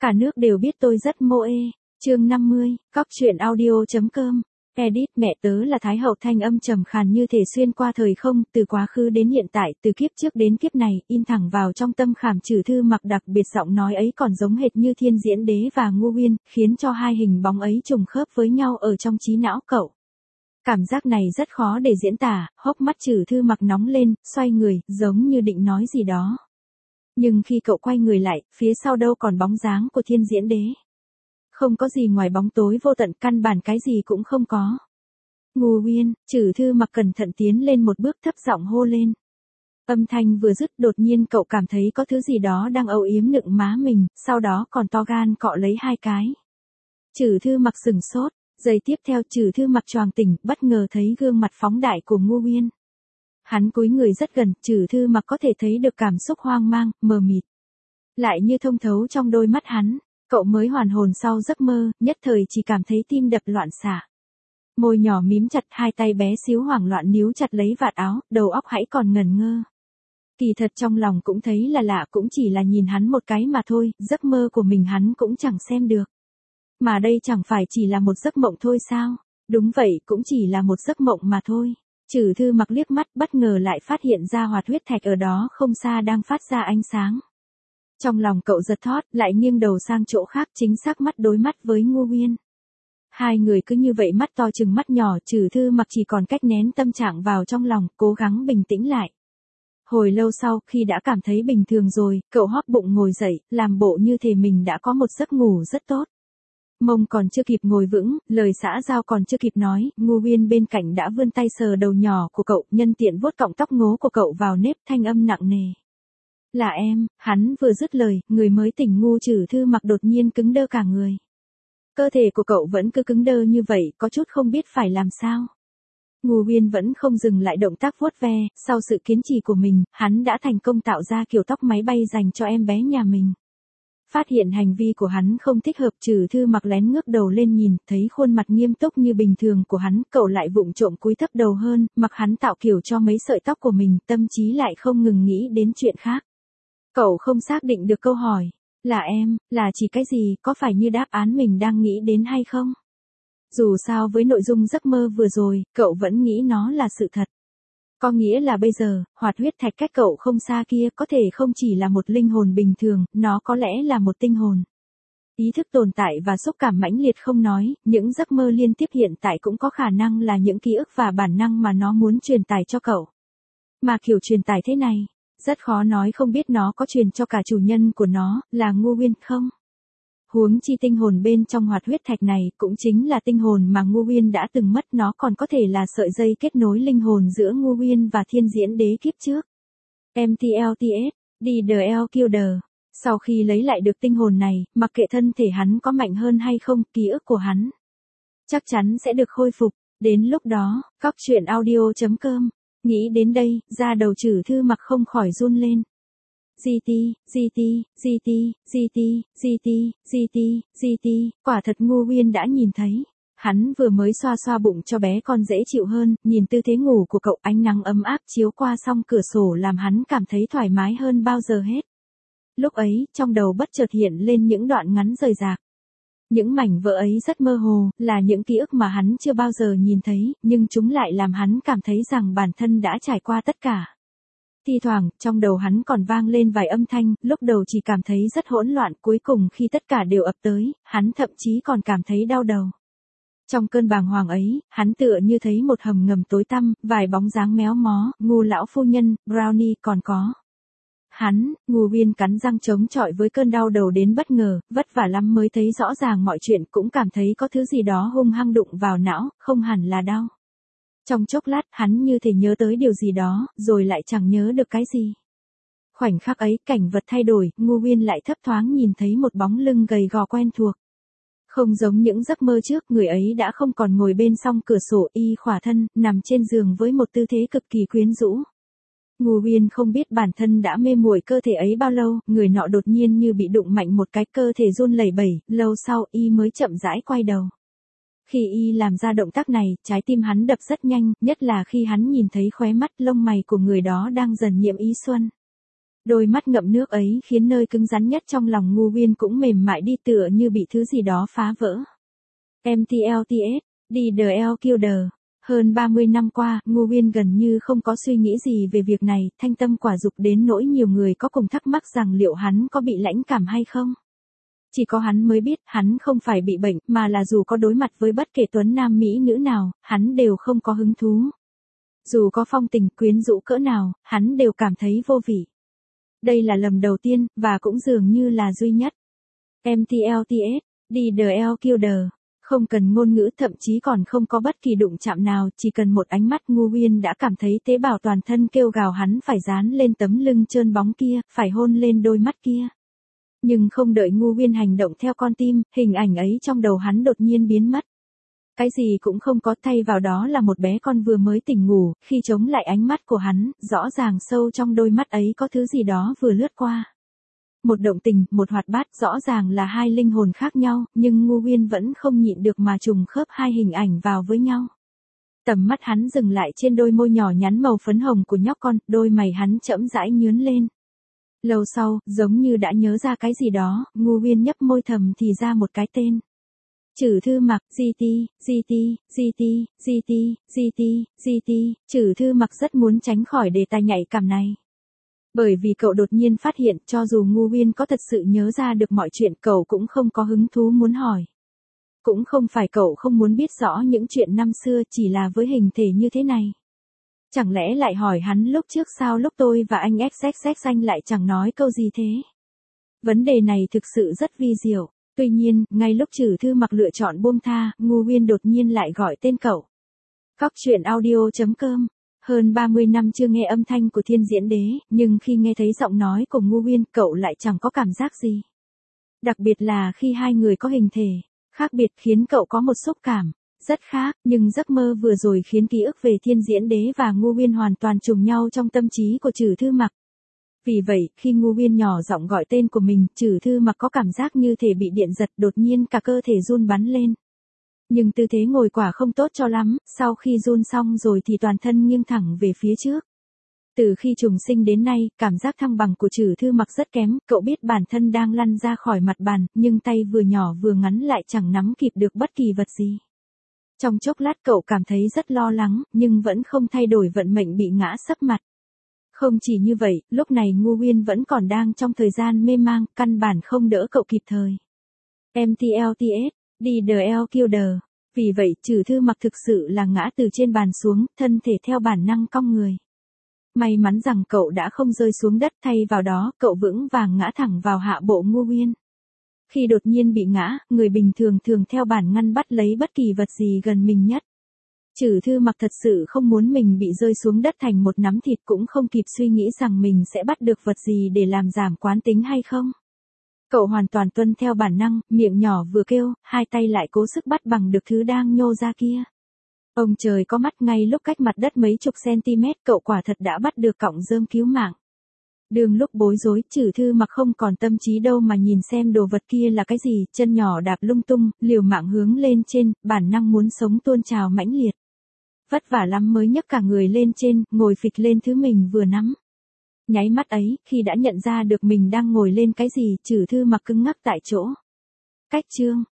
Cả nước đều biết tôi rất mô ê. Chương 50, Cóc truyện audio.com. Edit. Mẹ tớ là Thái hậu, thanh âm trầm khàn như thể xuyên qua thời không, từ quá khứ đến hiện tại, từ kiếp trước đến kiếp này, in thẳng vào trong tâm khảm. Trừ Thư Mặc đặc biệt giọng nói ấy còn giống hệt như Thiên Diễn Đế và Ngô Uyên, khiến cho hai hình bóng ấy trùng khớp với nhau ở trong trí não cậu. Cảm giác này rất khó để diễn tả, hốc mắt Trừ Thư Mặc nóng lên, xoay người, giống như định nói gì đó. Nhưng khi cậu quay người lại, phía sau đâu còn bóng dáng của Thiên Diễn Đế. Không có gì ngoài bóng tối vô tận, căn bản cái gì cũng không có. Ngô Uyên. Trừ Thư Mặc cẩn thận tiến lên một bước, thấp giọng hô lên. Âm thanh vừa dứt, đột nhiên cậu cảm thấy có thứ gì đó đang âu yếm nựng má mình, sau đó còn to gan cọ lấy hai cái. Trừ Thư Mặc sửng sốt, giây tiếp theo Trừ Thư Mặc choàng tỉnh, bất ngờ thấy gương mặt phóng đại của Ngô Uyên. Hắn cúi người rất gần, Trừ Thư Mặc có thể thấy được cảm xúc hoang mang, mờ mịt. Lại như thông thấu trong đôi mắt hắn. Cậu mới hoàn hồn sau giấc mơ, nhất thời chỉ cảm thấy tim đập loạn xạ. Môi nhỏ mím chặt, hai tay bé xíu hoảng loạn níu chặt lấy vạt áo, đầu óc hãy còn ngẩn ngơ. Kỳ thật trong lòng cũng thấy là lạ, cũng chỉ là nhìn hắn một cái mà thôi, giấc mơ của mình hắn cũng chẳng xem được. Mà đây chẳng phải chỉ là một giấc mộng thôi sao? Đúng vậy, cũng chỉ là một giấc mộng mà thôi. Trừ Thư Mặc liếc mắt, bất ngờ lại phát hiện ra hoạt huyết thạch ở đó không xa đang phát ra ánh sáng. Trong lòng cậu giật thót, lại nghiêng đầu sang chỗ khác, chính xác mắt đối mắt với Ngô Uyên. Hai người cứ như vậy mắt to chừng mắt nhỏ, Trừ Thư Mặc chỉ còn cách nén tâm trạng vào trong lòng, cố gắng bình tĩnh lại. Hồi lâu sau, khi đã cảm thấy bình thường rồi, cậu hóp bụng ngồi dậy, làm bộ như thể mình đã có một giấc ngủ rất tốt. Mông còn chưa kịp ngồi vững, lời xã giao còn chưa kịp nói, Ngô Uyên bên cạnh đã vươn tay sờ đầu nhỏ của cậu, nhân tiện vuốt cọng tóc ngố của cậu vào nếp, thanh âm nặng nề. Là em. Hắn vừa dứt lời, người mới tỉnh ngu Trừ Thư Mặc đột nhiên cứng đơ cả người. Cơ thể của cậu vẫn cứ cứng đơ như vậy, có chút không biết phải làm sao. Ngô Uyên vẫn không dừng lại động tác vuốt ve, sau sự kiên trì của mình, hắn đã thành công tạo ra kiểu tóc máy bay dành cho em bé nhà mình. Phát hiện hành vi của hắn không thích hợp, Trừ Thư Mặc lén ngước đầu lên nhìn, thấy khuôn mặt nghiêm túc như bình thường của hắn, cậu lại vụng trộm cúi thấp đầu hơn, mặc hắn tạo kiểu cho mấy sợi tóc của mình, tâm trí lại không ngừng nghĩ đến chuyện khác. Cậu không xác định được câu hỏi, là em, là chỉ cái gì, có phải như đáp án mình đang nghĩ đến hay không? Dù sao với nội dung giấc mơ vừa rồi, cậu vẫn nghĩ nó là sự thật. Có nghĩa là bây giờ, hoạt huyết thạch cách cậu không xa kia có thể không chỉ là một linh hồn bình thường, nó có lẽ là một tinh hồn. Ý thức tồn tại và xúc cảm mãnh liệt không nói, những giấc mơ liên tiếp hiện tại cũng có khả năng là những ký ức và bản năng mà nó muốn truyền tải cho cậu. Mà kiểu truyền tải thế này, rất khó nói, không biết nó có truyền cho cả chủ nhân của nó, là Ngô Uyên không? Huống chi tinh hồn bên trong hoạt huyết thạch này cũng chính là tinh hồn mà Ngô Uyên đã từng mất, nó còn có thể là sợi dây kết nối linh hồn giữa Ngô Uyên và Thiên Diễn Đế kiếp trước. MTLTS, DDL. Sau khi lấy lại được tinh hồn này, mặc kệ thân thể hắn có mạnh hơn hay không, ký ức của hắn chắc chắn sẽ được khôi phục. Đến lúc đó, Cóc truyện audio.com. Nghĩ đến đây, da đầu Trừ Thư Mặc không khỏi run lên. GT, quả thật Ngô Uyên đã nhìn thấy. Hắn vừa mới xoa xoa bụng cho bé con dễ chịu hơn, nhìn tư thế ngủ của cậu, ánh nắng ấm áp chiếu qua song cửa sổ làm hắn cảm thấy thoải mái hơn bao giờ hết. Lúc ấy, trong đầu bất chợt hiện lên những đoạn ngắn rời rạc. Những mảnh vỡ ấy rất mơ hồ, là những ký ức mà hắn chưa bao giờ nhìn thấy, nhưng chúng lại làm hắn cảm thấy rằng bản thân đã trải qua tất cả. Thi thoảng, trong đầu hắn còn vang lên vài âm thanh, lúc đầu chỉ cảm thấy rất hỗn loạn, cuối cùng khi tất cả đều ập tới, hắn thậm chí còn cảm thấy đau đầu. Trong cơn bàng hoàng ấy, hắn tựa như thấy một hầm ngầm tối tăm, vài bóng dáng méo mó, Ngô lão phu nhân, Brownie còn có. Hắn. Ngô Uyên cắn răng chống chọi với cơn đau đầu đến bất ngờ, vất vả lắm mới thấy rõ ràng mọi chuyện, cũng cảm thấy có thứ gì đó hung hăng đụng vào não, không hẳn là đau. Trong chốc lát, hắn như thể nhớ tới điều gì đó, rồi lại chẳng nhớ được cái gì. Khoảnh khắc ấy, cảnh vật thay đổi, Ngô Uyên lại thấp thoáng nhìn thấy một bóng lưng gầy gò quen thuộc. Không giống những giấc mơ trước, người ấy đã không còn ngồi bên song cửa sổ, y khỏa thân, nằm trên giường với một tư thế cực kỳ quyến rũ. Ngô Uyên không biết bản thân đã mê muội cơ thể ấy bao lâu, người nọ đột nhiên như bị đụng mạnh một cái, cơ thể run lẩy bẩy, lâu sau y mới chậm rãi quay đầu. Khi y làm ra động tác này, trái tim hắn đập rất nhanh, nhất là khi hắn nhìn thấy khóe mắt lông mày của người đó đang dần nhiễm ý xuân. Đôi mắt ngậm nước ấy khiến nơi cứng rắn nhất trong lòng Ngô Uyên cũng mềm mại đi tựa như bị thứ gì đó phá vỡ. MTLTS, DDL Killer. Hơn 30 năm qua, Ngô Uyên gần như không có suy nghĩ gì về việc này, thanh tâm quả dục đến nỗi nhiều người có cùng thắc mắc rằng liệu hắn có bị lãnh cảm hay không. Chỉ có hắn mới biết, hắn không phải bị bệnh, mà là dù có đối mặt với bất kể tuấn nam mỹ nữ nào, hắn đều không có hứng thú. Dù có phong tình quyến rũ cỡ nào, hắn đều cảm thấy vô vị. Đây là lần đầu tiên, và cũng dường như là duy nhất. MTLTS, DDL Killer. Không cần ngôn ngữ, thậm chí còn không có bất kỳ đụng chạm nào, chỉ cần một ánh mắt Ngô Uyên đã cảm thấy tế bào toàn thân kêu gào hắn phải dán lên tấm lưng trơn bóng kia, phải hôn lên đôi mắt kia. Nhưng không đợi Ngô Uyên hành động theo con tim, hình ảnh ấy trong đầu hắn đột nhiên biến mất. Cái gì cũng không có, thay vào đó là một bé con vừa mới tỉnh ngủ, khi chống lại ánh mắt của hắn, rõ ràng sâu trong đôi mắt ấy có thứ gì đó vừa lướt qua. Một động tình, một hoạt bát, rõ ràng là hai linh hồn khác nhau, nhưng Ngô Uyên vẫn không nhịn được mà trùng khớp hai hình ảnh vào với nhau. Tầm mắt hắn dừng lại trên đôi môi nhỏ nhắn màu phấn hồng của nhóc con, đôi mày hắn chậm rãi nhướn lên. Lâu sau, giống như đã nhớ ra cái gì đó, Ngô Uyên nhấp môi thầm thì ra một cái tên. Trử Thư Mặc, GT, GT, GT, GT, GT, GT, Trử Thư Mặc rất muốn tránh khỏi đề tài nhạy cảm này. Bởi vì cậu đột nhiên phát hiện cho dù Ngô Uyên có thật sự nhớ ra được mọi chuyện cậu cũng không có hứng thú muốn hỏi. Cũng không phải cậu không muốn biết rõ những chuyện năm xưa, chỉ là với hình thể như thế này. Chẳng lẽ lại hỏi hắn lúc trước sao lúc tôi và anh XXX anh lại chẳng nói câu gì thế? Vấn đề này thực sự rất vi diệu. Tuy nhiên, ngay lúc Trử Thư Mặc lựa chọn buông tha, Ngô Uyên đột nhiên lại gọi tên cậu. Cóc truyện audio.com. Hơn 30 năm chưa nghe âm thanh của Thiên Diễn Đế, nhưng khi nghe thấy giọng nói của Ngô Uyên, cậu lại chẳng có cảm giác gì. Đặc biệt là khi hai người có hình thể khác biệt khiến cậu có một xúc cảm rất khác, nhưng giấc mơ vừa rồi khiến ký ức về Thiên Diễn Đế và Ngô Uyên hoàn toàn trùng nhau trong tâm trí của Trử Thư Mặc. Vì vậy, khi Ngô Uyên nhỏ giọng gọi tên của mình, Trử Thư Mặc có cảm giác như thể bị điện giật, đột nhiên cả cơ thể run bắn lên. Nhưng tư thế ngồi quả không tốt cho lắm, sau khi run xong rồi thì toàn thân nghiêng thẳng về phía trước. Từ khi trùng sinh đến nay, cảm giác thăng bằng của Trử Thư Mặc rất kém, cậu biết bản thân đang lăn ra khỏi mặt bàn, nhưng tay vừa nhỏ vừa ngắn lại chẳng nắm kịp được bất kỳ vật gì. Trong chốc lát cậu cảm thấy rất lo lắng, nhưng vẫn không thay đổi vận mệnh bị ngã sấp mặt. Không chỉ như vậy, lúc này Ngô Uyên vẫn còn đang trong thời gian mê mang, căn bản không đỡ cậu kịp thời. MTLTS, DDL Killer. Vì vậy, Trử Thư Mặc thực sự là ngã từ trên bàn xuống, thân thể theo bản năng cong người. May mắn rằng cậu đã không rơi xuống đất, thay vào đó, cậu vững vàng ngã thẳng vào hạ bộ Ngô Uyên. Khi đột nhiên bị ngã, người bình thường thường theo bản năng bắt lấy bất kỳ vật gì gần mình nhất. Trử Thư Mặc thật sự không muốn mình bị rơi xuống đất thành một nắm thịt, cũng không kịp suy nghĩ rằng mình sẽ bắt được vật gì để làm giảm quán tính hay không. Cậu hoàn toàn tuân theo bản năng, miệng nhỏ vừa kêu, hai tay lại cố sức bắt bằng được thứ đang nhô ra kia. Ông trời có mắt, ngay lúc cách mặt đất mấy chục cm, cậu quả thật đã bắt được cọng rơm cứu mạng. Đường lúc bối rối, Trử Thư Mặc không còn tâm trí đâu mà nhìn xem đồ vật kia là cái gì, chân nhỏ đạp lung tung, liều mạng hướng lên trên, bản năng muốn sống tuôn trào mãnh liệt. Vất vả lắm mới nhấc cả người lên trên, ngồi phịch lên thứ mình vừa nắm. Nháy mắt ấy, khi đã nhận ra được mình đang ngồi lên cái gì, Trử Thư Mặc cứng ngắc tại chỗ. Cách chương.